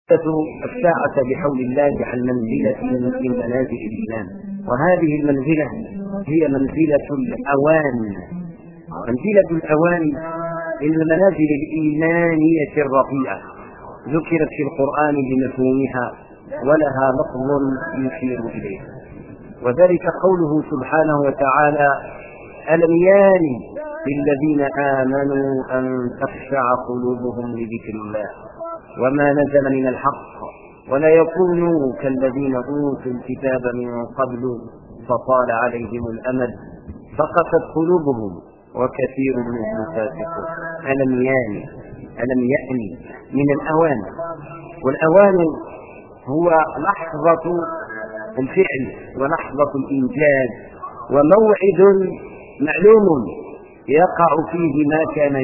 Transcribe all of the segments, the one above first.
الساعة بحول الله عن منزلة من منازل الإيمان، وهذه المنزلة هي منزلة الأوان، منزلة الأوان من المنازل الإيمانية الرفيعة، ذكرت في القرآن بمفهومها ولها لفظ يشير إليه، وذلك قوله سبحانه وتعالى: ألم يان للذين آمنوا أن تخشع قلوبهم لذكر الله وما نزل من الحق ولا يكونوا كالذين أوتوا الكتاب من قبل فطال عليهم الأمد فقست قلوبهم وكثير منهم فاسقون. ألم يأن من الأوان، والأوان هو لحظة الفعل ولحظة الإنجاز وموعد معلوم يقع فيه ما كان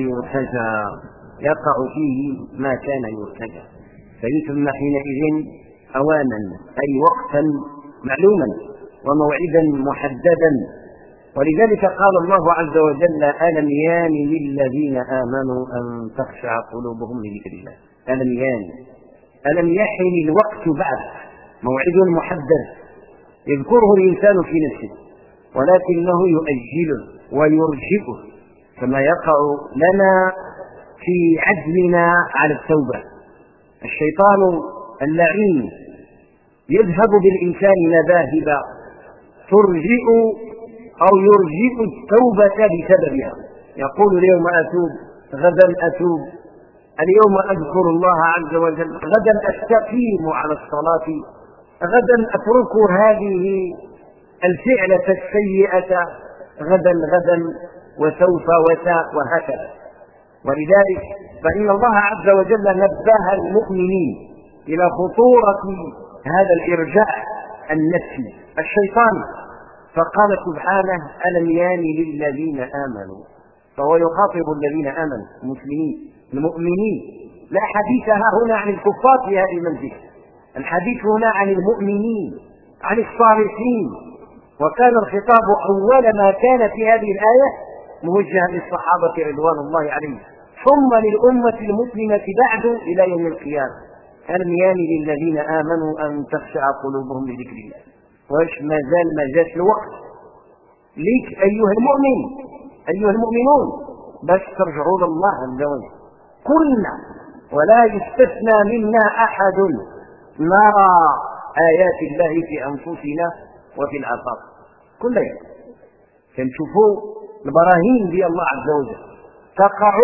يرتجى، فيسمى حينئذ أوانا، أي وقتا معلوما وموعدا محددا. ولذلك قال الله عز وجل: ألم يان للذين آمنوا أن تخشع قلوبهم لذكر الله. ألم يحن الوقت بعد، موعد محدد يذكره الإنسان في نفسه ولكنه يؤجله ويرجئه، كما يقع لنا في عزمنا على التوبة. الشيطان اللعين يذهب بالإنسان مذاهب ترجئ أو يرجئ التوبة بسببها، يقول: اليوم أتوب، غدا أتوب، اليوم أذكر الله عز وجل، غدا أستقيم على الصلاة، غدا أترك هذه الفعلة السيئة، غدا وسوف وهكذا. ولذلك فإن الله عز وجل نبه المؤمنين إلى خطورة هذا الإرجاء النفسي الشيطاني، فقال سبحانه: ألم يان للذين آمنوا، فهو يخاطب الذين آمنوا المؤمنين، لا حديث هنا عن الكفار في هذه المنزلة، الحديث هنا عن المؤمنين، عن الصالحين. وكان الخطاب أول ما كان في هذه الآية موجها للصحابة رضوان الله عليهم، ثم للأمة المسلمة بعد إلى يوم القيامة. ألم يان للذين آمنوا أن تخشع قلوبهم لذكر الله. واش ما جاءش الوقت ليك أيها المؤمنون باش ترجعوا لله عز وجل، كلنا ولا يستثنى منا أحد نرى آيات الله في أنفسنا وفي الآفاق، كل يوم كنشوفوا البراهين ديال الله عز وجل تقع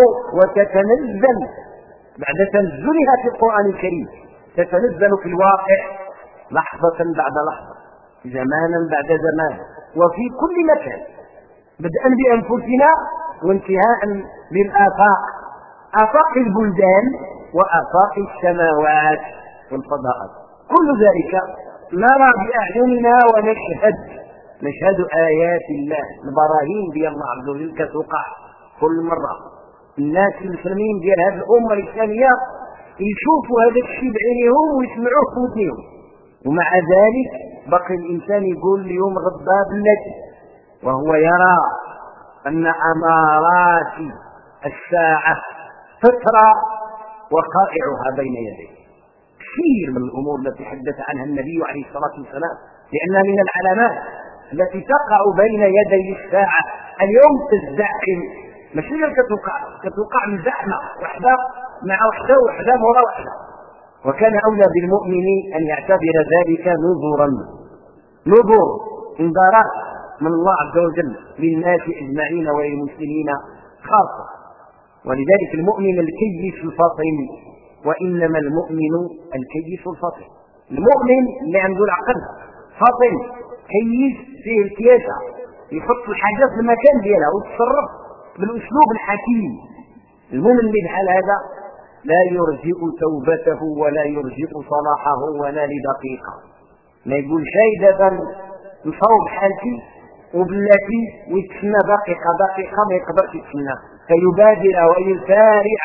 وتتنزل بعد تنزلها في القرآن الكريم، تتنزل في الواقع لحظة بعد لحظة، زمانا بعد زمان، وفي كل مكان، بدءا بأنفسنا وانتهاء بالآفاق، آفاق البلدان وآفاق السماوات والفضاءات، كل ذلك نرى بأعيننا نشهد آيات الله، البراهين ديال الله عز وجل كتوقع كل مرة. الناس المسلمين ديال هذه الأمة الإسلامية يشوفوا هذا الشيء بعينيهم ويسمعوه بودنهم، ومع ذلك بقي الإنسان يقول اليوم غضاب التي، وهو يرى أن أمارات الساعة تترى وقائعها بين يديه. كثير من الأمور التي حدث عنها النبي عليه الصلاة والسلام، لأنها من العلامات التي تقع بين يدي الساعة. اليوم تزدحم، ماشي كتوقع مزاحمة واحدة مع واحدة مورا واحدة. وكان أولى بالمؤمن أن يعتبر ذلك نذر انذارات من الله عز وجل للناس أجمعين وللمسلمين خاصة. ولذلك المؤمن الكيس الفطن، وإنما المؤمن الكيس الفطن، المؤمن اللي عنده العقل فطن كيس فيه الكياسة، يحط الحاجات في المكان ديالها ويتصرف بالأسلوب الحكيم. المؤمن اللي بحال هذا لا يرجئ توبته ولا يرجئ صلاحه ولا لدقيقة، ما يقول شيء دابا نصوب حالتي وبلاتي ويتسنى دقيقة ما يقدرش يتسنى، فيبادر ويسارع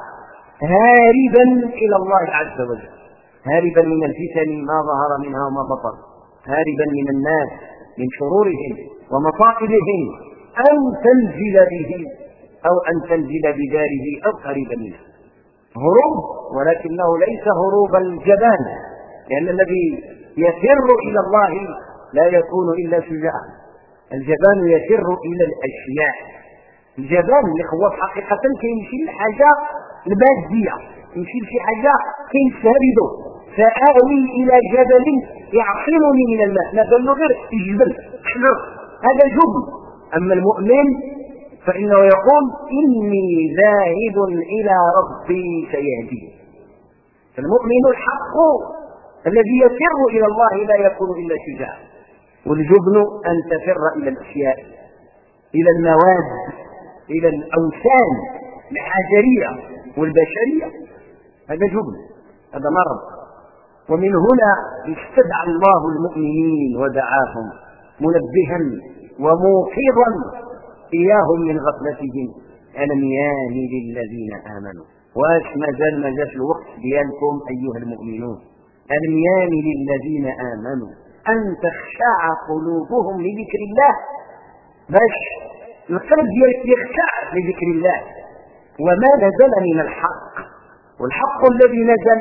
هاربا إلى الله عز وجل، هاربا من الفتن ما ظهر منها وما بطن، هاربا من الناس من شرورهم ومصائبهم، أن تنزل به أو أن تنزل بداره أو قريبا منه. هروب، ولكنه ليس هروب الجبان، لأن الذي يفر إلى الله لا يكون إلا شجاعا. الجبان يفر إلى الأشياء. الجبان اللي هو حقيقة كيمشي لحاجة المادية، يمشي لشي حاجة كينشهده، فآوي إلى جبل يعصمني من الماء، ما قال له غير الجبل حجر، هذا جبن. أما المؤمن فإنه يقول إني ذاهب إلى ربي سيهدين. المؤمن الحق الذي يفر إلى الله لا يكون إلا شجاعا. والجبن أن تفر إلى الأشياء، إلى المواد، إلى الأوثان الحجرية والبشرية، هذا جبن، هذا مرض. ومن هنا استدعى الله المؤمنين ودعاهم منبها وموقظا إياهم من غفلتهم: ألم يان للذين آمنوا. واش مازال الوقت ديالكم أيها المؤمنون؟ ألم يان للذين آمنوا أن تخشع قلوبهم لذكر الله، باش القلب ديالك يخشع لذكر الله وما نزل من الحق. والحق الذي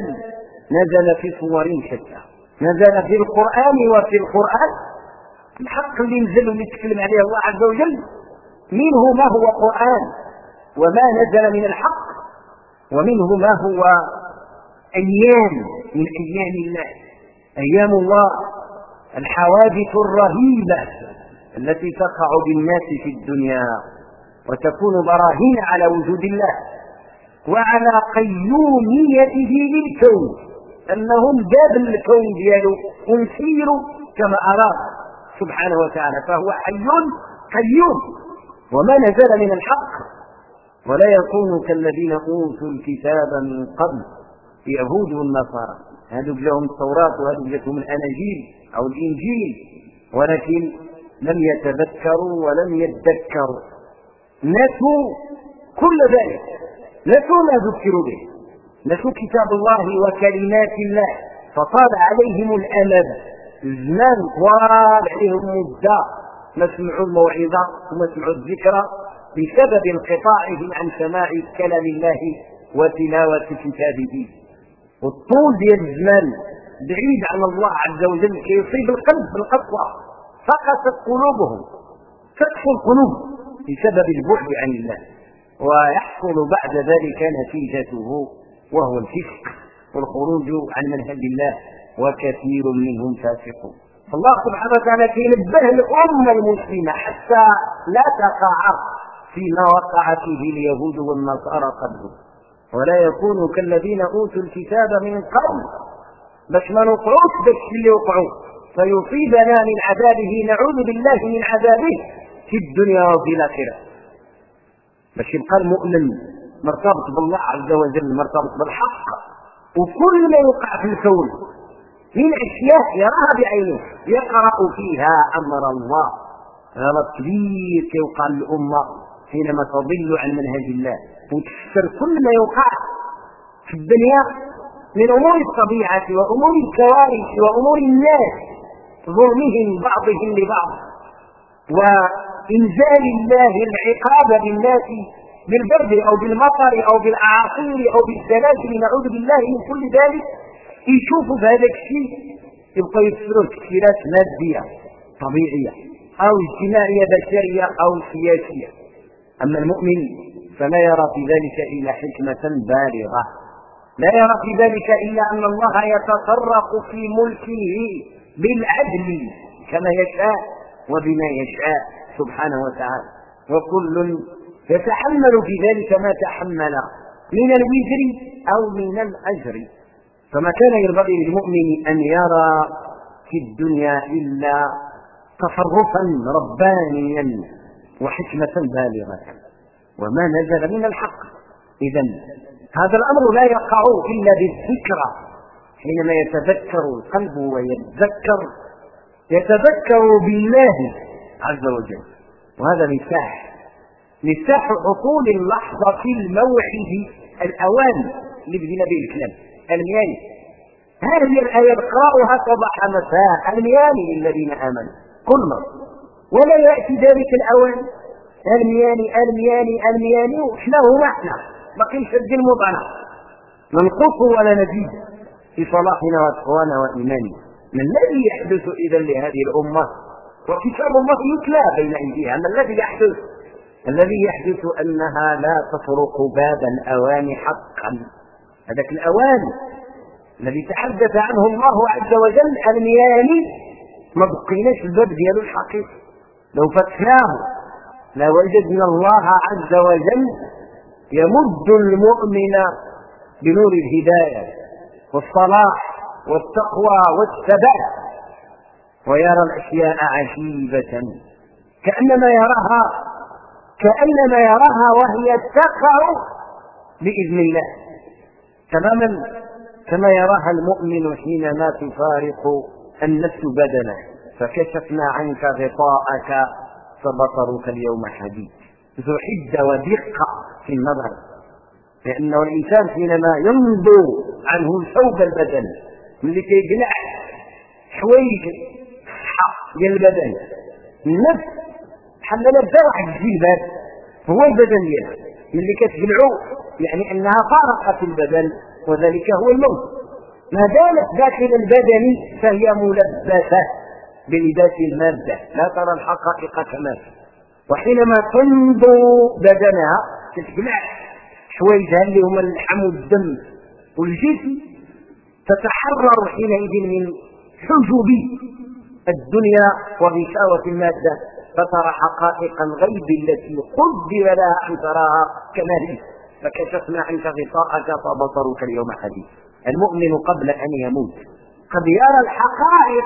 نزل في صور شتى، نزل في القرآن وفي القرآن. الحق اللي نزل واللي تكلم عليه الله عز وجل منه ما هو قرآن وما نزل من الحق، ومنه ما هو أيام من أيام الله، أيام الله، الحوادث الرهيبة التي تقع بالناس في الدنيا وتكون براهين على وجود الله وعلى قيوميته للكون، أنهم جاب الكون دياله ونسير كما أراد سبحانه وتعالى، فهو حي قيوم. وما نزل من الحق ولا يكونوا كالذين أوتوا الكتاب من قبل، اليهود والنصارى، هذو لهم التوراة وهذو لهم الأناجيل أو الإنجيل، ولكن لم يتذكروا ولم يذكروا، نسوا كل ذلك، نسوا ما ذكروا به، نسوا كتاب الله وكلمات الله، فطال عليهم الأمد، الزمان طوال عليهم مدة ما سمعوا الموعظة وما سمعوا الذكرى بسبب انقطاعهم عن سماع كلام الله وتلاوة كتابه. والطول ديال الزمان بعيد عن الله عز وجل كيصيب القلب بالقسوة، فقست قلوبهم، فتح القلوب بسبب البعد عن الله، ويحصل بعد ذلك نتيجته وهو الفسق والخروج عن منهج الله، وكثير منهم فاسقون. الله سبحانه وتعالى ينبه الأمة المسلمة حتى لا تقع فيما وقع فيه اليهود والنصارى قبله، ولا يكونوا كالذين أوتوا الكتاب من قبل، باش ما نطعوش باش اللي وقعوا فيصيبنا من عذابه، نعوذ بالله من عذابه في الدنيا وفي الآخرة. باش يبقى المؤمن مرتبط بالله عز وجل، مرتبط بالحق، وكل ما يوقع في الكون من أشياء يراها بعينه يقرأ فيها أمر الله. غلط كبير كيوقع للأمة حينما تضل عن منهج الله وتفسر كل ما يوقع في الدنيا من أمور الطبيعة وأمور الكوارث وأمور الناس، ظلمهم بعضهم لبعض وإنزال الله العقاب بالناس بالبرد أو بالمطر أو بالأعاصير أو بالزلازل، نعوذ بالله من كل ذلك. يشوفوا في هذا الشيء يبقى يفسروا تفسيرات مادية طبيعية أو اجتماعية بشرية أو سياسية. أما المؤمن فلا يرى في ذلك إلا حكمة بالغة، لا يرى في ذلك إلا أن الله يتصرف في ملكه بالعدل كما يشاء وبما يشاء سبحانه وتعالى، وكل يتحمل في ذلك ما تحمل من الوزر أو من الأجر. فما كان ينبغي للمؤمن أن يرى في الدنيا إلا تصرفا ربانيا وحكمة بالغة وما نزل من الحق. إذن هذا الأمر لا يقع إلا بالذكرى، حينما يتذكر القلب يتذكر بالله عز وجل. وهذا مفتاح عقول اللحظة في الموعد الأوان اللي بدينا به الكلام. المياني، هذه الآية اقرأوها صباح مساء، المياني للذين آمنوا كل مرة، ولا يأتي ذلك الأوان المياني وإحنا هو احنا بقي شد المضعنة ننقص ولا نزيد في صلاحنا وتقوانا وإيماننا. ما الذي يحدث إذا لهذه الأمة وكتاب الله يتلى بين أيديها؟ ما الذي يحدث؟ الذي يحدث أنها لا تطرق باب الأوان حقا. هذاك الأوان الذي تحدث عنه الله عز وجل المياني ما بقيناش الباب ديالو الحقيقي. لو فتحناه لوجدنا الله عز وجل يمد المؤمن بنور الهداية والصلاح والتقوى والثبات، ويرى الأشياء عجيبة كأنما يراها وهي تقع بإذن الله، تماما كما يراها المؤمن حينما تفارق النفس بدنه. فكشفنا عنك غطاءك فبصرك اليوم حديد. ذو حدة ودقة في النظر، لأنه الإنسان حينما ينضو عنه ثوب البدن اللي كيجمع حوايج الصحة ديال البدن، النفس بحال لابسه واحد الجلباب هو البدن ديالها، ملي كتجمعو يعني أنها فارقة البدن، وذلك هو الموت. ما دامت داخل البدن فهي ملبسة بلباس المادة، لا ترى الحقائق كما. وحينما تنضو بدنها تجمع حوايجها اللي هما اللحم والدم والجسم، تتحرر حينئذ من حجب الدنيا وغشاوة المادة، فترى حقائق الغيب التي قدر لها أن تراها كما هي. فكشفنا عنك غطاءك فبصرك اليوم حديد. المؤمن قبل أن يموت قد يرى الحقائق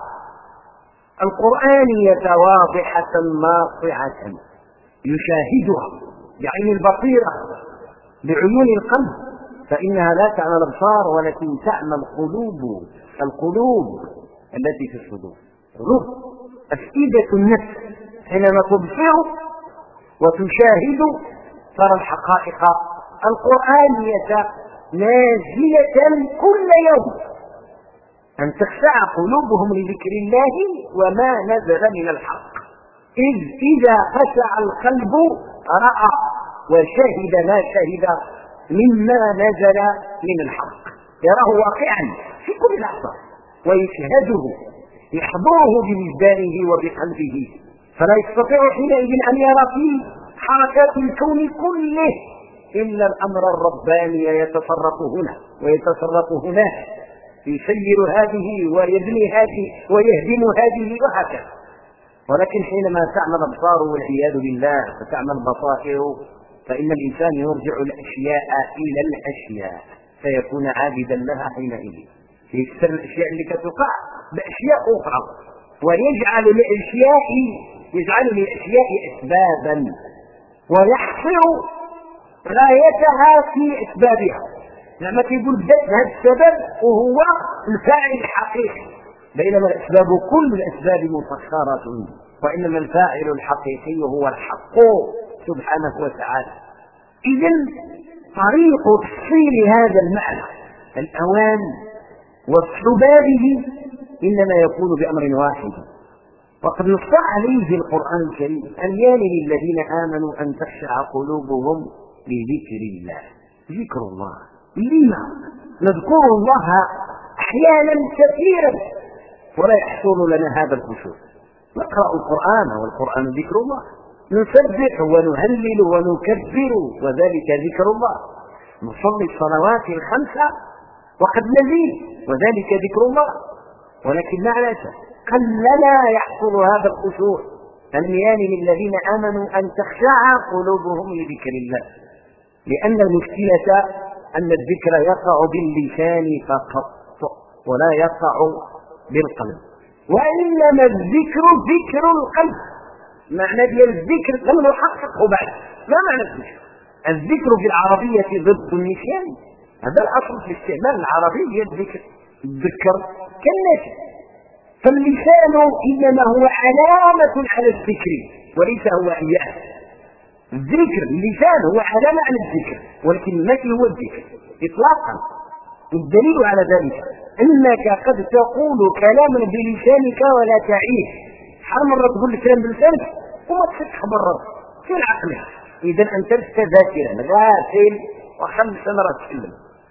القرآنية واضحة ناصعة، يشاهدها بعين البصيرة بعيون القلب، فإنها لا تعمى الأبصار ولكن تعمى القلوب التي في الصدور. أفئدة النفس حينما تبصر وتشاهد ترى الحقائق القرآنية نازلة كل يوم، أن تخشع قلوبهم لذكر الله وما نزل من الحق. إذا خشع القلب رأى وشهد ما شهد مما نزل من الحق، يراه واقعا في كل لحظة ويشهده، يحضره بوجدانه وبقلبه، فلا يستطيع حينئذ أن يرى في حركات الكون كله إلا الأمر الرباني يتصرف هنا ويتصرف هناك، يسير هذه ويبني هذه ويهدم هذه وهكذا. ولكن حينما تعمى الأبصار والعياذ بالله فتعمى البصائر، فإن الإنسان يرجع الأشياء إلى الأشياء فيكون عابدا لها حينئذ، يكسر الأشياء اللي كتقع بأشياء أخرى، ويجعل للأشياء أسبابا ويحصر غايتها في أسبابها. لما يقول بدأت هذا السبب وهو الفاعل الحقيقي، بينما الأسباب كل الأسباب مسخرة، وإنما الفاعل الحقيقي هو الحق سبحانه وتعالى. إذن طريق تفصيل هذا المعنى الأوان واستبابه إنما يكون بأمر واحد، وقد نص عليه في القرآن الكريم: أن يان للذين آمنوا أن تخشع قلوبهم لذكر الله. ذكر الله، لما نذكر الله أحيانا كثيرا ولا يحصل لنا هذا الخشوع؟ نقرأ القرآن والقرآن ذكر الله، نسبح ونهلل ونكبر وذلك ذكر الله، نصلي الصلوات الخمسة وقد نزيد وذلك ذكر الله. ولكن مع الأسف قلما يحصل هذا الخشوع. الميان للذين آمنوا أن تخشع قلوبهم لذكر الله، لأن المشكلة أن الذكر يقع باللسان فقط ولا يقع بالقلب، وإنما الذكر ذكر القلب. معنى ديال الذكر لم نحققه بعد. ما معنى الذكر؟ الذكر في العربية ضد النسيان، هذا الأصل في الاستعمال العربي هي الذكر. الذكر كالنسي، فاللسان إنما هو علامة على الذكر وليس هو إياه. الذكر اللسان هو علامة على الذكر، ولكن ما هو الذكر إطلاقا. الدليل على ذلك أنك قد تقول كلاما بلسانك ولا تعيه. حال مرة تقول الكلام بلسانك وما تصدق مرة في العقل. إذا أنت لست ذاكرا غافل وخمس مرات تكلم.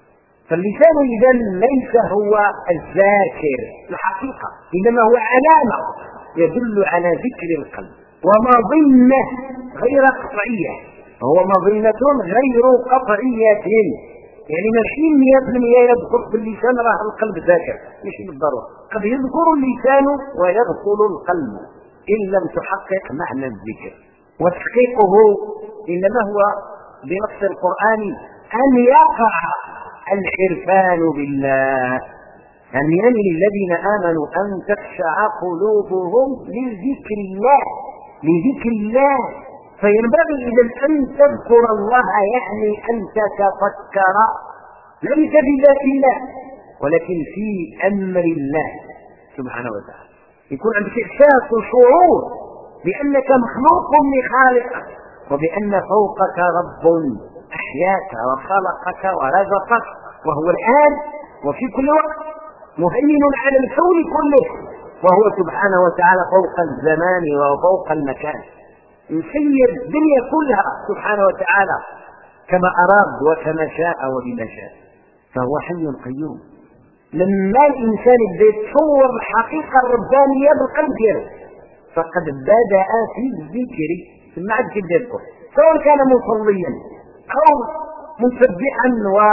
فاللسان إذا ليس هو الذاكر الحقيقة، إنما هو علامة يدل على ذكر القلب، ومظنة غير قطعية، هو مظنة غير قطعية، يعني ماشي 100% يذكر باللسان راه القلب ذاكر، مش بالضرورة، قد يذكر اللسان ويغفل القلب إن لم تحقق معنى الذكر. وتحقيقه إنما هو بنص القرآن أن يقع العرفان بالله، أن يعني الذين آمنوا أن تخشع قلوبهم لذكر الله، لذكر الله. فينبغي إذا أن تذكر الله، يعني أن تتفكر ليس في ذات الله ولكن في أمر الله سبحانه وتعالى، يكون عندك إحساس وشعور بأنك مخلوق لخالقك، وبأن فوقك رب أحياك وخلقك ورزقك، وهو الآن وفي كل وقت مهيمن على الكون كله، وهو سبحانه وتعالى فوق الزمان وفوق المكان، يسير الدنيا كلها سبحانه وتعالى كما أراد وكما شاء وبما شاء، فهو حي قيوم. لما الإنسان بده يتصور الحقيقة الربانية بالقلب ديالو فقد بدأ في الذكر، ثم عاد يذكر، سواء كان مصليا أو مسبحا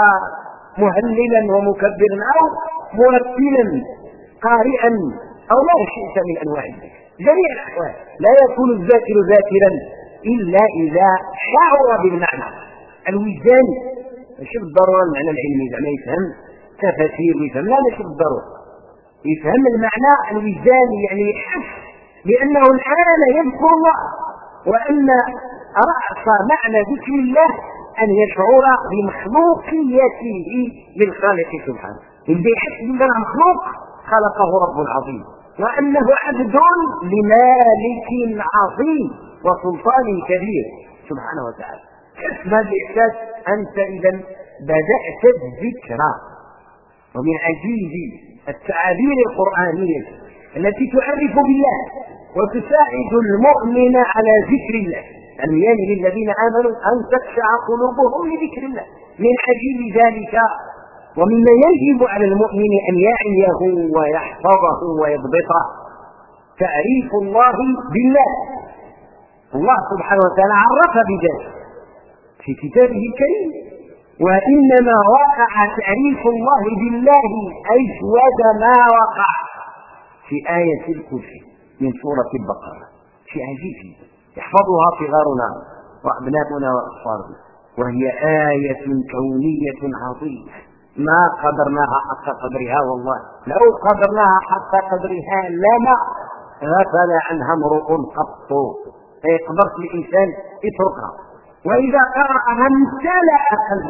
ومهللا ومكبرا أو مرتلا قارئا أو ما شئت من أنواع الذكر، جميع الأحوال. لا يكون الذاكر ذاكرا إلا إذا شعر بالمعنى الوجداني، ماشي بالضرورة المعنى العلمي زعما يفهم تفاسير ويفهم، لا ماشي بالضرورة، يفهم المعنى الوجداني، يعني يحس بأنه الآن يذكر الله، وأن رأس معنى ذكر الله أن يشعر بمخلوقيته للخالق سبحانه، اللي يحس بأنه مخلوق خلقه رب عظيم، وأنه عبد لمالك عظيم وسلطان كبير سبحانه وتعالى. حسب هذا الإحساس أنت إذا بدأت الذكر. ومن عجيب التعابير القرآنية التي تعرف بالله وتساعد المؤمن على ذكر الله، أن يعني للذين آمنوا أن تخشع قلوبهم لذكر الله. من عجيب ذلك ومما يجب على المؤمن أن يعيه ويحفظه ويضبطه تعريف الله بالله. الله سبحانه وتعالى عرف بذلك في كتابه الكريم، وإنما وقع تعريف الله بالله أجود ما وقع في آية الكرسي من سورة البقرة، شيء عجيب يحفظها صغارنا وأبناؤنا وأطفالنا، وهي آية كونية عظيمة ما قدرناها حق قدرها، والله لو قدرناها حق قدرها لما غفل عنها امرؤ قط، قدرت الإنسان يتركها، وإذا قرأها امتلأ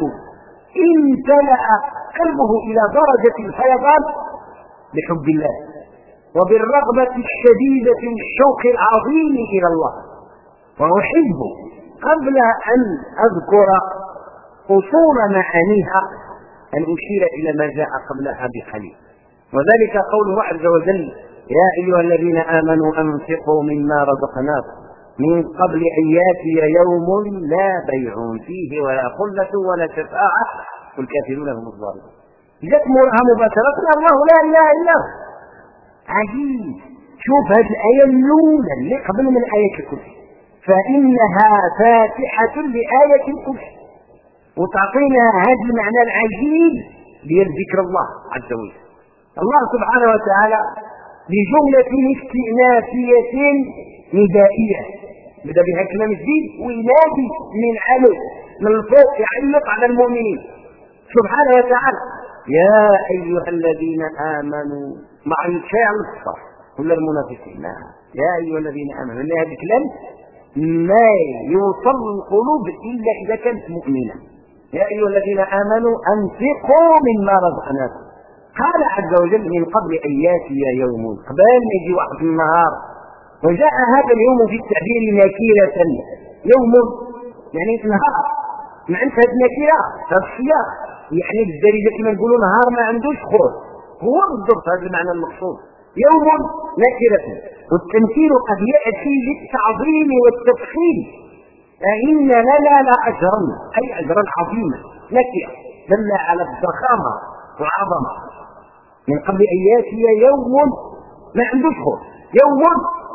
قلبه إلى درجة الفيضان بحب الله وبالرغبة الشديدة والشوق العظيم إلى الله. وأحب قبل أن أذكر أصول معانيها أن أشير إلى ما جاء قبلها بقليل، وذلك قوله عز وجل: يا أيها الذين آمنوا أنفقوا مما رزقناكم من قبل أن يأتي يوم لا بيع فيه ولا خلة ولا شفاعة والكافرون هم الظالمون. جاءت مرها مباشرة الله لا إله إلا هو. عجيب، شوف هذه الآية الأولى اللي قبل من آية الكرسي، فإنها فاتحة لآية الكرسي وتعطينا هذا المعنى العجيب ديال ذكر الله عز وجل. الله سبحانه وتعالى بجملة استئنافية ندائية بدأ بها كلام جديد وينادي من علو من الفوق يعلق على المؤمنين سبحانه وتعالى: يا أيها الذين آمنوا، مع الفعل الصح كل المنافقين، يا أيها الذين آمنوا، لأن هذا الكلام ما يوصل القلوب إلا إذا كانت مؤمنة. يا أيها الذين آمنوا أنفقوا مما رزقناكم، قال عز وجل: من قبل أن يأتي يوم، قبل ما يجي واحد النهار. وجاء هذا اليوم في التعبير نكيرة، يوم يعني نهار، معنى هذه النكيرة هذا السياق، يعني بالدارجة كما نقولوا نهار ما عندوش خروج، هو بالضبط هذا المعنى المقصود، يوم نكرة. والتمثيل قد يأتي للتعظيم والتفخيم، فإن لنا لأجرا، أي أجرا عظيما، نكرة دل على الضخامة والعظمة. من قبل أن يأتي يوم ما عندوش خير، يوم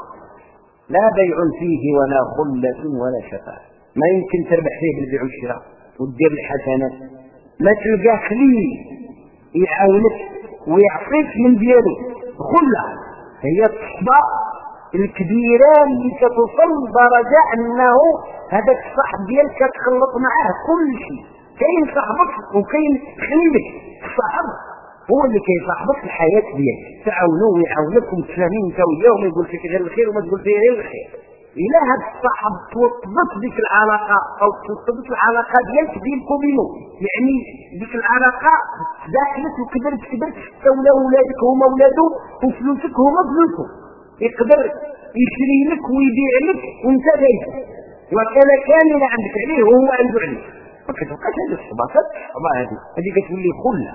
لا بيع فيه ولا خلة ولا شفاعة، ما يمكن تربح فيه بالبيع والشراء وتدير الحسنات، ما تلقى خليل يعاونك ويعطيك من ديالو. خلة هي الصحبة الكبيرة اللي كتوصل لدرجة أنه هذاك الصاحب ديالك كتخلط معاه كل شيء. كاين صاحبك وكاين خليلك، الصاحب هو اللي كيصاحبك في الحياة ديالك، تعاونوا ويعاونك ومتفاهمين انت وياه وما يقول فيك غير الخير وما تقول فيه غير الخير. إلا هاد الصاحب توطبت ديك العلاقة أو توطبت العلاقة ديالك بينك وبينه، يعني ديك العلاقة داخلت وكبرت حتى ولاو ولادك هما ولادو وفلوسك هما فلوسه، يقدر يشري لك ويبيع لك وانت جاي، وكان كامل عندك عليه وهو عنده عليك. ما كتبقاش هذه الصحبات، هذه كتولي خلة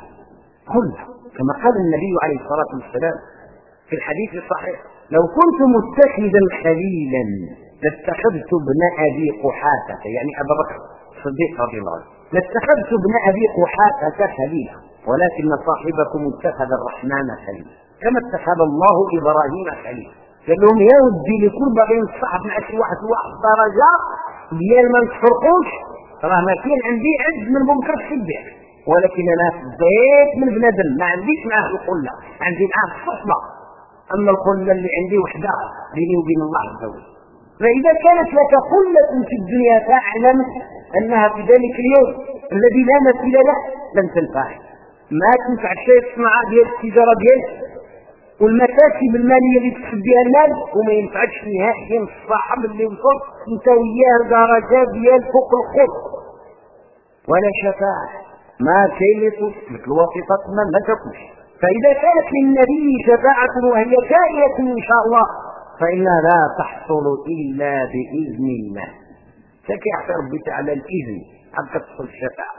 كما قال النبي عليه الصلاة والسلام في الحديث الصحيح: لو كنت متخذا خليلا لاتخذت ابن أبي قحافة، يعني أبا بكر الصديق رضي الله عنه، لاتخذت ابن أبي قحافة خليلا ولكن صاحبكم اتخذ الرحمن خليلا كما اتخذ الله إبراهيم خليلا. قال لهم يا ودي لكل باغي نصاحب مع شي واحد درجة ديال ما نتفرقوش، راه ما كاين عندي عز من منكر الصديق، ولكن انا فديت من بنادم ما عنديش معاه الخله، عندي معاه الصحبه. اما الخله اللي عندي وحده بيني وبين الله عز وجل. فاذا كانت لك خله في الدنيا فاعلم انها في ذلك اليوم الذي لا مثيل له لن تنفعك، ما تنفع شيء الصناعه ديال التجاره ديالك والمكاسب الماليه اللي تكسب بها المال، وما ينفعكش نهائيا الصاحب اللي وصل انت وياه درجات ديال فوق الخلق. ولا شفاعه، ما كاين مثل الواسطه ما تكونش. فاذا كانت للنبي شفاعه وهي كائنه ان شاء الله فانها لا تحصل الا باذن الله. فكيعطي ربي تعالى الاذن حتى تحصل الشفاعه.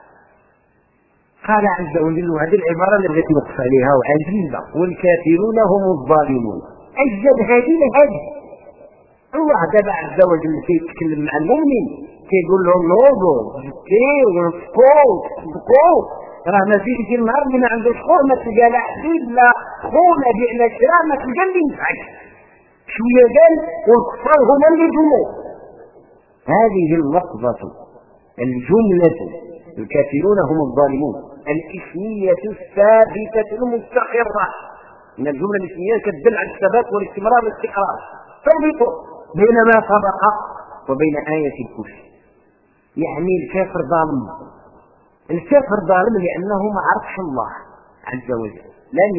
قال عز وجل، وهذه العباره اللي بغيت نوقف عليها وعجيبه: والكافرون هم الظالمون. اجل هذه الله دابا عز وجل كيتكلم مع المؤمن كيقول لهم نوضوا زكيوا ونفقوا صدقوا، راه ما فيش شي نهار اللي ما عندوش خور ما تلقى لا حبيب لا خور لا بيع لا شراء ما تلقى اللي ينفعك. شويه قال والكفار هما اللي ظلموا. هذه اللفظه الجمله الكافرون هم الظالمون الاسميه الثابته المستقره من الجمله الاسميه كتدل على الثبات والاستمرار والاستقرار. فربطوا بين ما سبق وبين آية الكفر. يعني الكافر ظالم لأنه ما عرفش الله عز وجل، لم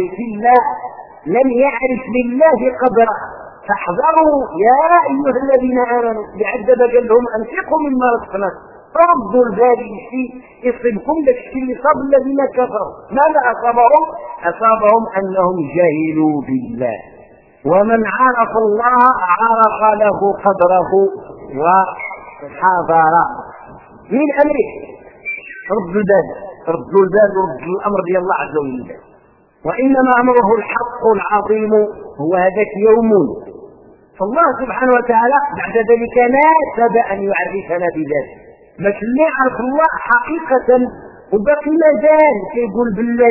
يعرف لله قدره. فاحذروا يا أيها الذين آمنوا، بعدد قال لهم أنفقوا مما رزقناكم ردوا البال شيء يصيبكم بالشيء اللي صاب الذين كفروا. ماذا أصابهم أنهم جهلوا بالله، ومن عرف الله عرف له قدره وحاضر من امره. ردوا البال ورد الامر ديال الله عز وجل. وانما امره الحق العظيم هو هذاك يوم. فالله سبحانه وتعالى بعد ذلك ناسب ان يعرفنا بذلك، باش اللي يعرف الله حقيقه وباقي مازال كيقول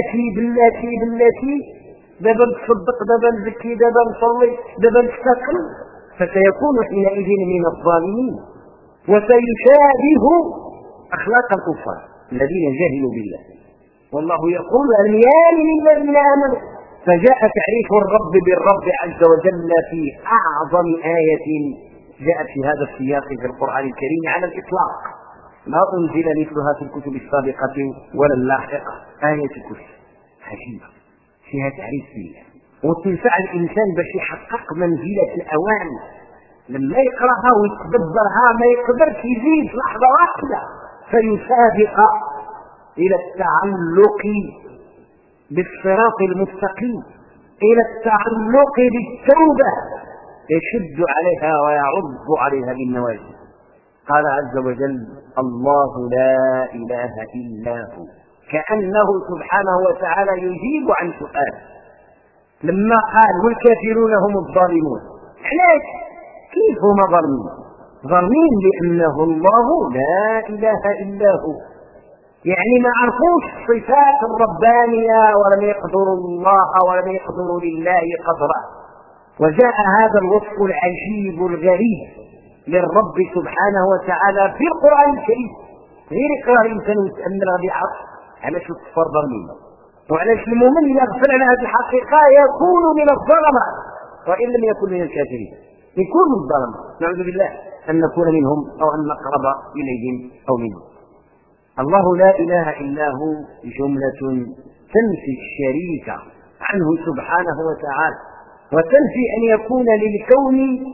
بالتي دابا نتصدق دابا نزكي دابا نصلي دابا نستقل، فسيكون حينئذ من الظالمين وسيشابه اخلاق الكفار الذين جهلوا بالله. والله يقول ألم يان للذين امنوا، فجاء تعريف الرب بالرب عز وجل في اعظم آية جاءت في هذا السياق في القرآن الكريم على الاطلاق، ما انزل مثلها في الكتب السابقة ولا اللاحقة. آية الكرسي عجيبة فيها تعريف بالله وتنفع الإنسان باش يحقق منزلة الأوان. لما يقرأها ويتدبرها ما يقدرش يزيد لحظة واحدة، فيسابق إلى التعلق بالصراط المستقيم، إلى التعلق بالتوبة، يشد عليها ويعض عليها بالنواجذ. قال عز وجل: الله لا إله إلا هو، كأنه سبحانه وتعالى يجيب عن سؤال. لما قال والكافرون هم الظالمون، علاش؟ كيف هم ظالمين؟ لأنه الله لا إله إلا هو، يعني ما عرفوش الصفات الربانية ولم يقدروا الله ولم يقدروا لله قدره. وجاء هذا الوصف العجيب الغريب للرب سبحانه وتعالى في القرآن الكريم. غير يقرأ الإنسان ويتأمل غادي يعرف علاش الكفار ظالمين وعلاش المؤمن إذا غفل عن هذه الحقيقة يكون من الظلمة وإن لم يكن من الكافرين، يكون من الظلمة. نعوذ بالله أن نكون منهم أو أن نقرب إليهم أو منهم. الله لا إله إلا هو جملة تنفي الشريك عنه سبحانه وتعالى، وتنفي أن يكون للكون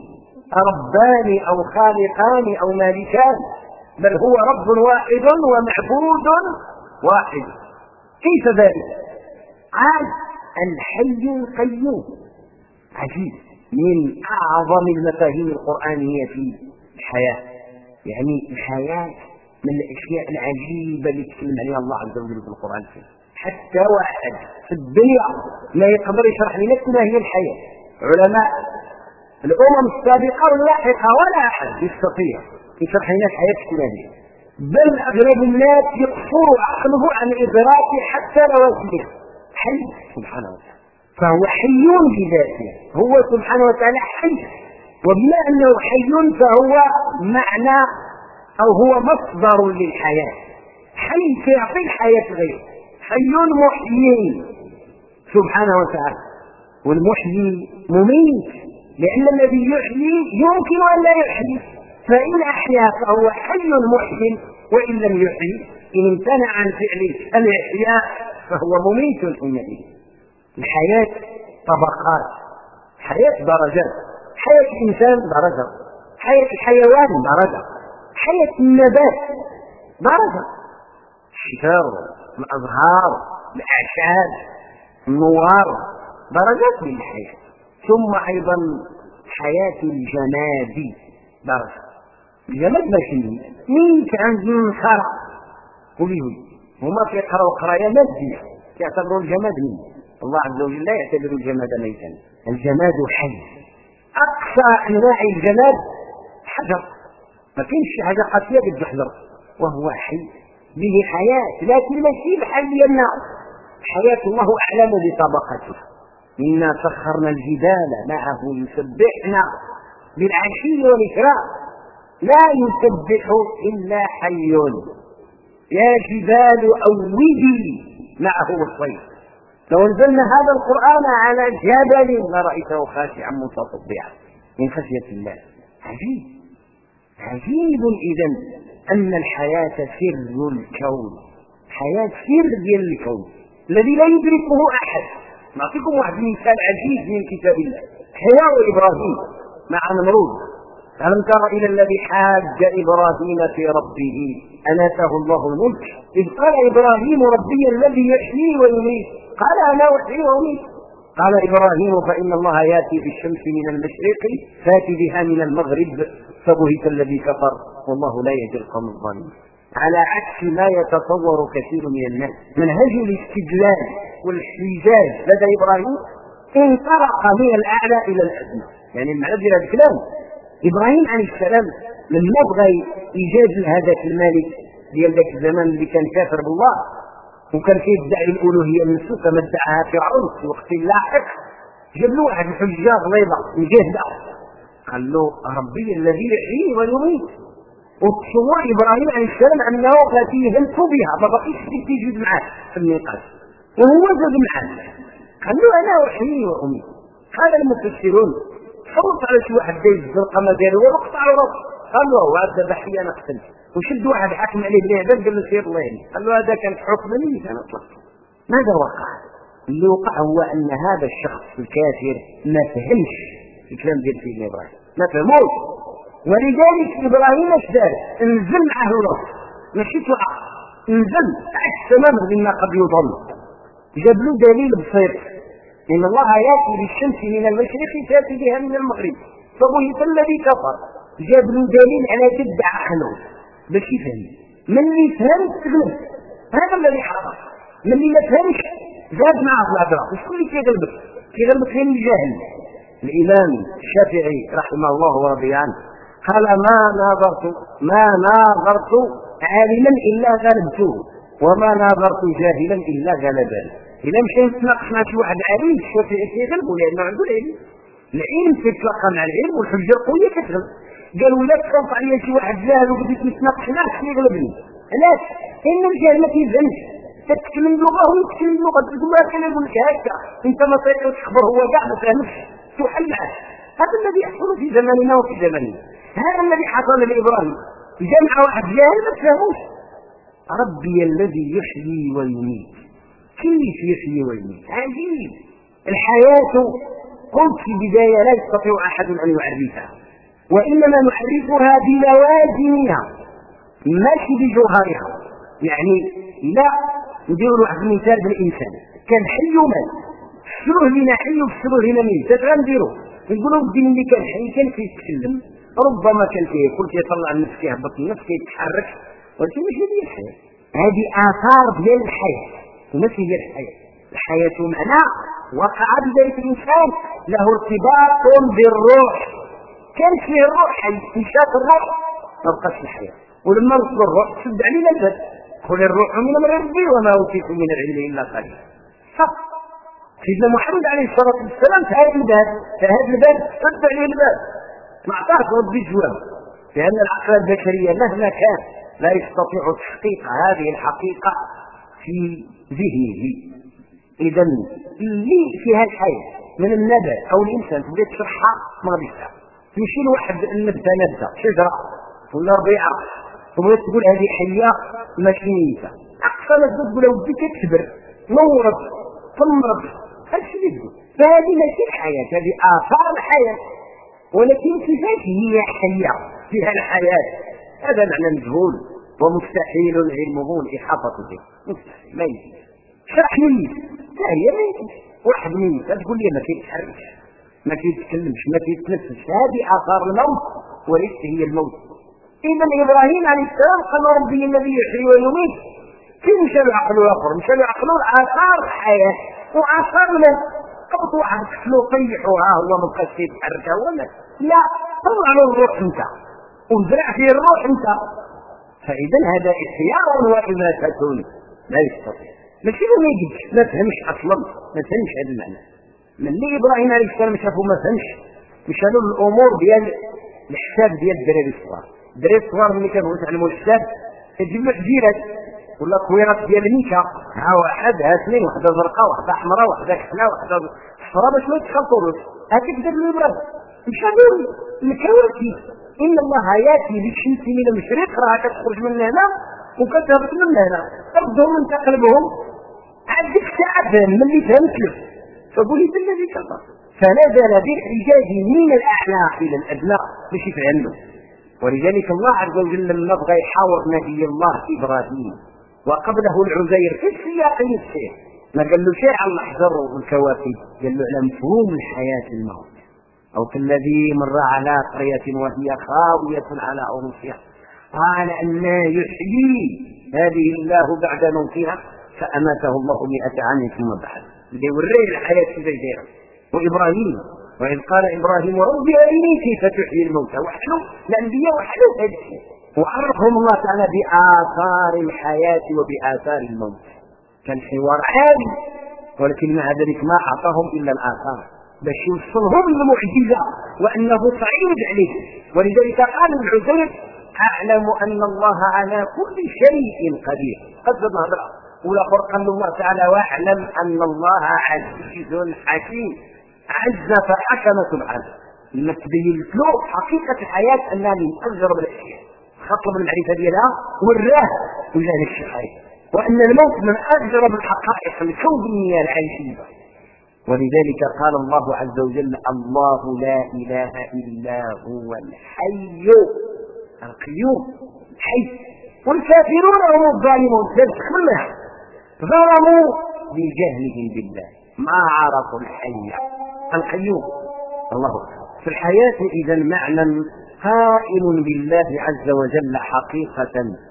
ربان أو خالقان أو مالكان، بل هو رب واحد ومعبود واحد. كيف ذلك؟ قال الحي القيوم. عجيب، من أعظم المفاهيم القرآنية في الحياة. يعني الحياة من الأشياء العجيبة اللي تكلم عليها الله عز وجل في القرآن الكريم. حتى واحد في الدنيا لا يقدر يشرح لنا ما هي الحياة. علماء الأمم السابقة واللاحقة ولا أحد يستطيع يشرح لنا الحياة الكلامية، بل أغلب الناس يقصر عقله عن إدراك حتى لوازمه. حي سبحانه وتعالى، فهو حي بذاته، هو سبحانه وتعالى حي، وبما أنه حي فهو معنى أو هو مصدر للحياة. حي يعطي الحياة غيره، حي محيي سبحانه وتعالى، والمحيي مميت، لأن الذي يحيي يمكن أن لا يحيي، فإن أحيا فهو حي محيي، وإن لم يحيي إن امتنع عن فعل الإحياء فهو مميت حينئذ. الحياة طبقات، حياة درجات، حياة الإنسان درجة، حياة الحيوان درجة، حياة النبات درجة، الشجر، الأزهار، الأعشاب، النوار، درجات من الحياة. ثم أيضا حياة الجماد درجة. الجماد ماشي مين كان خرع وليه هما كيقراو قرايه ماديه يعتبروا الجماد منه. الله عز وجل لا يعتبر الجماد ميتا، الجماد حي. اقصى انواع الجماد حجر، ما كاينش شي حاجه قاسيه بالجحجر وهو حي به حياه، لكن ماشي بحال ديالنا. حياه الله اعلم بطبقته. انا سخرنا الجبال معه يسبحنا بالعشي والإكرام، لا يسبح إلا حي. يا جبال أوبي معه الطير. لو انزلنا هذا القرآن على جبل لرأيته خاشعا متصدعا من خشية الله. عجيب عجيب إذن أن الحياة سر الكون، حياة سر ديال الكون الذي لا يدركه أحد. نعطيكم واحد مثال عجيب من كتاب الله. حوار إبراهيم مع نمرود. ألم تر إلى الذي حاج إبراهيم في ربه أن آتاه الله الملك إذ قال إبراهيم ربي الذي يحيي ويميت قال أنا أحيي وأميت قال إبراهيم فإن الله يأتي بالشمس من المشرق فات بها من المغرب فبهت الذي كفر والله لا يهدي القوم الظالمين. على عكس ما يتصور كثير من الناس، منهج الاستدلال والاحتجاج لدى إبراهيم انطلق من الأعلى إلى الأدنى. يعني المعنى ديال هذا الكلام إبراهيم عليه السلام لما بغى يجادل هذاك الملك ديال ذاك الزمان اللي كان كافر بالله وكان كيدعي الألوهية نفسه كما ادعاها فرعون في وقت لاحق، جاب له واحد الحجة غليظة مجاهدة قال له ربي الذي يحيي ويميت. وتصور إبراهيم عليه السلام أنه غادي يهلك بها، ما بقيش يجد معاه في النقاش، وهو زاد معاه قال له أنا أحيي وأميت. قال المفسرون صوت على شي واحد دايز القمه ديالو وقطع راسه، قال له هذا ذبحي انا قتل، وشد واحد حكم عليه بالاعدام قال له سير الله يهديك، قال له هذا كان حكم مني انا طلقت. ماذا وقع؟ اللي وقع هو ان هذا الشخص الكافر ما فهمش الكلام ديال سيدنا ابراهيم، ما فهموش، ولذلك ابراهيم اش دار؟ نزل معه الروح ماشي توقع، نزل عكس تماما مما قد يظن، جاب له دليل بسيط إن الله يأتي بالشمس من المشرق تأتي بها من المغرب فبهت الذي كفر. جاب له دليل على جد عقله باش يفهم. من اللي فهم تغلب، هذا الذي حصل. من اللي ما فهمش زاد معه في الهضره. وشكون اللي كيغلبك؟ كيغلبك غير الجاهل. الإمام الشافعي رحمه الله ورضي عنه قال ما ناظرت عالما إلا غلبته وما ناظرت جاهلا إلا غلبان. إذا مشى نتناقش مع شي واحد عليم الشافعي كيغلبو لأنه عنده العلم. العلم كيتلقى مع العلم والحجة القوية كتغلب. قالوا لا تخاف عليا شي واحد جاهل وبديت نتناقش معاه كيغلبني. علاش؟ لأن الجاهل ما كيفهمش. تتكلم لغة هو يتكلم لغة، تقول له كان يقول لك هكا، أنت ما تخبر هو كاع ما فهمش، تحل معاه. هذا الذي يحصل في زماننا وفي زماننا. هذا الذي حصل لإبراهيم. جمع واحد جاهل ما تفهموش. ربي الذي يحيي ويميت. كيف يحيي ويميت؟ عجيب. الحياة قلت في البداية لا يستطيع أحد أن يعرفها، وإنما نعرفها بلوازمها ماشي بجوهرها. يعني لا نديروا واحد المثال بالإنسان كان حي ومات، فسروه لنا حي وفسروه لنا ميت. غنديروا نقولوا ودي ملي كان حي كان كيتكلم، ربما كان كياكل كيطلع النفس كيهبط النفس كيتحرك، ولكن ماشي ديال الحياة. هذه آثار ديال الحياة وماشي ديال الحياة. الحياة معنى وقع بذلك الإنسان له ارتباط بالروح، كانت فيه الروح حي، انشاء الروح ما بقاش الحياة. ولما وصل الروح شد علينا الباب، قل الروح من امر ربي وما اوتيتم من العلم الا قليلا. سيدنا محمد عليه الصلاه والسلام في هذا الباب شد عليه الباب، ما اعطاش ربي جواب، لان العقل البشري مهما كان لا يستطيع تحقيق هذه الحقيقه في ذهنه. اذا اللي فيها الحياه من النبات او الانسان تبدا تشرحها ما غاديش تعرف. تمشي لواحد نبته شجره ولا ربيعه ثم تقول هذه حيه ماشي ميته، اقصى ما تقول له ودي كتكبر نورت ثمرت، هادشي اللي تقول. فهذه ماشي الحياه، هذه اثار الحياه، ولكن كيفاش هي حيه فيها الحياه؟ هذا معنى مجهول ومستحيل علمه الاحاطه به. مستحيل، ما يمكن. شرح ميت، لا هي ميت، واحد ميت تقول لي ما كيتحركش ما كيتكلمش ما كيتنفسش، هذه اثار الموت وليست هي الموت. إذا إبراهيم عليه السلام قال ربي الذي يحيي ويميت. كيف مشى العقل الآخر؟ مشى العقل آثار الحياة وآثار الموت. قبط واحد كفلو طيحوها هو ما بقاش يتحرك ولا لا، طلع له الروح انت وزرع فيه الروح انت. فإذا هذا إحياء وإماتة لا يستطيع. ماشي ما يجيش ما فهمش أصلا، ما فهمش هذا المعنى. من اللي إبراهيم عليه السلام شافه ما فهمش، مشى له الأمور ديال الحساب ديال الدراري الصغار. الدراري الصغار ملي كانوا يتعلموا الحساب كتجيب له حجيرات ولا كويرات ديال الميكا، ها واحد ها اثنين، وحده زرقاء وحده حمراء وحده كحله وحده صفراء باش ما يتخلطوش. هكا دار له ابراهيم. مشى له الكواكب، ان الله ياتي بالشمس من المشرق راه كتخرج من هنا وكتهبط من هنا، تردهم من تقلبهم عاد ديك الساعه فهم ملي فهمت له فقولي بالذي كفر، فنزل بالحجاج من الاعلى الى الادنى باش يفهم له. ولذلك الله عز وجل لما بغى يحاور نبي الله ابراهيم وقبله العزير في السياق نفسه ما قال له شيء على الاحجار والكواكب، قال له على مفهوم الحياه الموت. او كالذي مر على قريه وهي خاويه على عروشها قال ان يحيي هذه الله بعد موتها فاماته الله 100 عام ثم بعث. بدا يوريه الحياه كيف دايره. وابراهيم وإذ قال إبراهيم ربي أرني كيف تحيي الموتى، وحده الأنبياء وحده هذا الشيء، وعرفهم الله تعالى بآثار الحياة وبآثار الموت. كان حوار عالي، ولكن مع ذلك ما أعطاهم إلا الآثار باش يوصلهم للمعجزة وأنه صعيد عليه. ولذلك قال العزير أعلم أن الله على كل شيء قدير. قد ظهر والآخر قال الله تعالى واعلم أن الله عزيز حكيم. عز فحكم سبحانه لما تبين له حقيقة الحياة أنها من أجرب الأشياء، خطب المعرفة ديالها وراه وجاه الشيء، وأن الموت من أجرب الحقائق الكونية العيشية. ولذلك قال الله عز وجل الله لا إله إلا هو الحي القيوم الحي، والكافرون هم الظالمون كلها ظلموا بجهلهم بالله ما عرفوا الحي القيوم. الله أكبر. في الحياة إذا معنى قائم بالله عز وجل حقيقة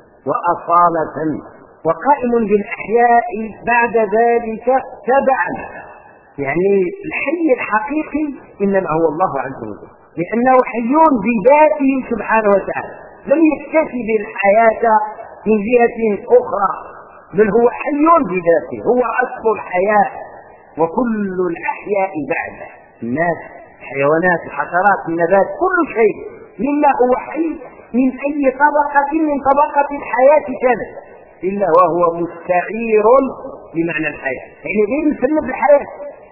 وأصالة، وقائم بالأحياء بعد ذلك تبعا. يعني الحي الحقيقي إنما هو الله عز وجل، لأنه حي بذاته سبحانه وتعالى، لم يكتفي بالحياة من جهة أخرى بل هو حي بذاته، هو أصل الحياة، وكل الأحياء بعده، الناس، الحيوانات، الحشرات، النبات، كل شيء مما هو حي من أي طبقة من طبقات الحياة كانت، إلا وهو مستعير بمعنى الحياة، يعني غير مسمى بالحياة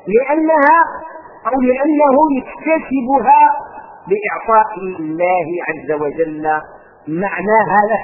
لأنه يكتسبها بإعطاء الله عز وجل معناها له،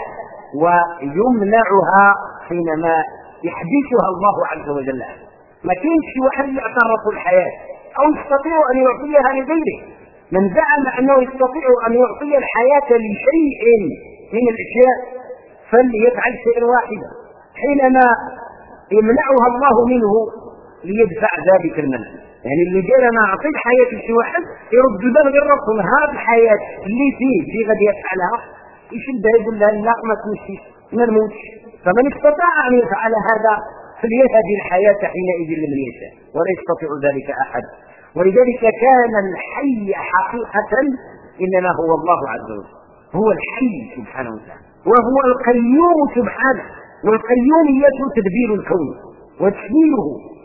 ويمنعها حينما يحدثها الله عز وجل. ما كاينش شي واحد يعترف الحياة أو يستطيع أن يعطيها لغيره. من زعم أنه يستطيع أن يعطي الحياة لشيء من الأشياء فليفعل شيئا واحدا، حينما يمنعها الله منه ليدفع ذلك المنع. يعني اللي قال انا اعطي الحياه لشي واحد يرد البال غير راسه، هذه الحياه اللي فيه غادي يفعلها، يشدها يقول لها لا ما تمشيش ما نموتش. فمن استطاع ان يفعل هذا فليهدي الحياه حينئذ لمن يشاء، ولا يستطيع ذلك احد. ولذلك كان الحي حقيقه انما هو الله عز وجل، هو الحي سبحانه وتعالى، وهو القيوم سبحانه. والقيوميه تدبير الكون وتسييره،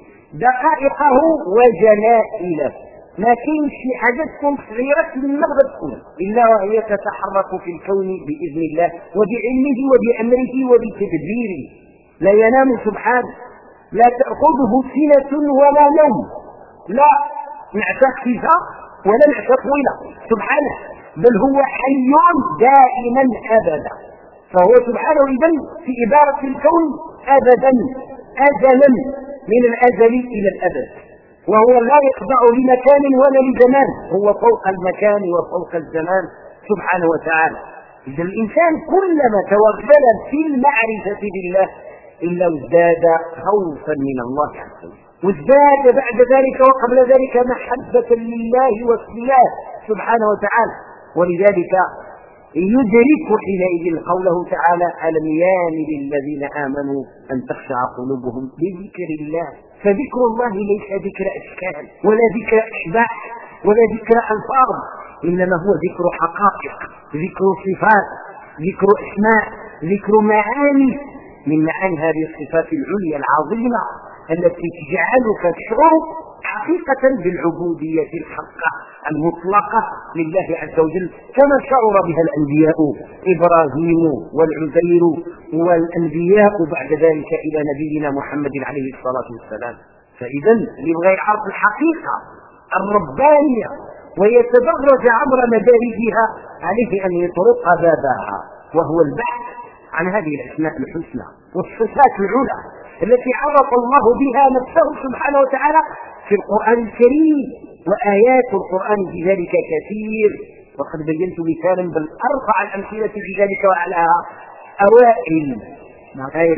دقائقه وجلائله. ما كاين شي حاجه تكون صغيره من مغرب تكون الا وهي تتحرك في الكون باذن الله وبعلمه وبامره وبتدبيره. لا ينام سبحانه، لا تاخذه سنه ولا نوم، لا نعسه خفيفه ولا نعسه طويله سبحانه، بل هو حي دائما ابدا. فهو سبحانه اذن في اداره الكون ابدا ازلا، من الازل الى الابد، وهو لا يخضع لمكان ولا لزمان، هو فوق المكان وفوق الزمان سبحانه وتعالى. اذا الانسان كلما توغل في المعرفه بالله الا ازداد خوفا من الله عز وجل، وازداد بعد ذلك وقبل ذلك محبه لله واصلاه سبحانه وتعالى. ولذلك يدرك حينئذ قوله تعالى ألم يان للذين آمنوا أن تخشع قلوبهم بذكر الله. فذكر الله ليس ذكر أشكال ولا ذكر أشباح ولا ذكر ألفاظ، إنما هو ذكر حقائق، ذكر صفات، ذكر أسماء، ذكر معاني من معاني هذه الصفات العليا العظيمة التي تجعلك تشعر حقيقة بالعبودية الحقة المطلقة لله عز وجل، كما شعر بها الأنبياء إبراهيم والعزير والأنبياء بعد ذلك إلى نبينا محمد عليه الصلاة والسلام. فإذا يبغى يعرف الحقيقة الربانية ويتدرج عبر مدارجها عليه أن يطرق بابها، وهو البحث عن هذه الأسماء الحسنى والصفات العلى التي عرف الله بها نفسه سبحانه وتعالى في القرآن الكريم، وآيات القرآن في ذلك كثير، وقد بينت مثالا بل أرفع الأمثلة في ذلك وعلاها أوائل آية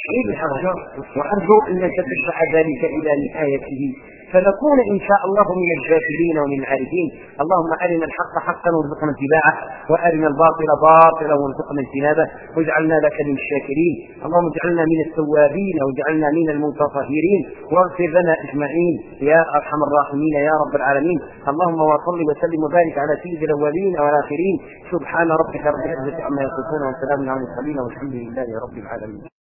وأرجو أن تتبع ذلك إلى نهايته فنكون إن شاء الله من الشاكرين ومن العارفين. اللهم أرنا الحق حقا وارزقنا اتباعه، وأرنا الباطل باطلا وارزقنا اجتنابه، واجعلنا لك من الشاكرين. اللهم اجعلنا من التوابين واجعلنا من المتطهرين، واغفر لنا أجمعين يا أرحم الراحمين يا رب العالمين. اللهم وصل وسلم وبارك على سيد الأولين والآخرين. سبحان ربك رب العزة عما يصفون وسلام على المرسلين والحمد لله رب العالمين.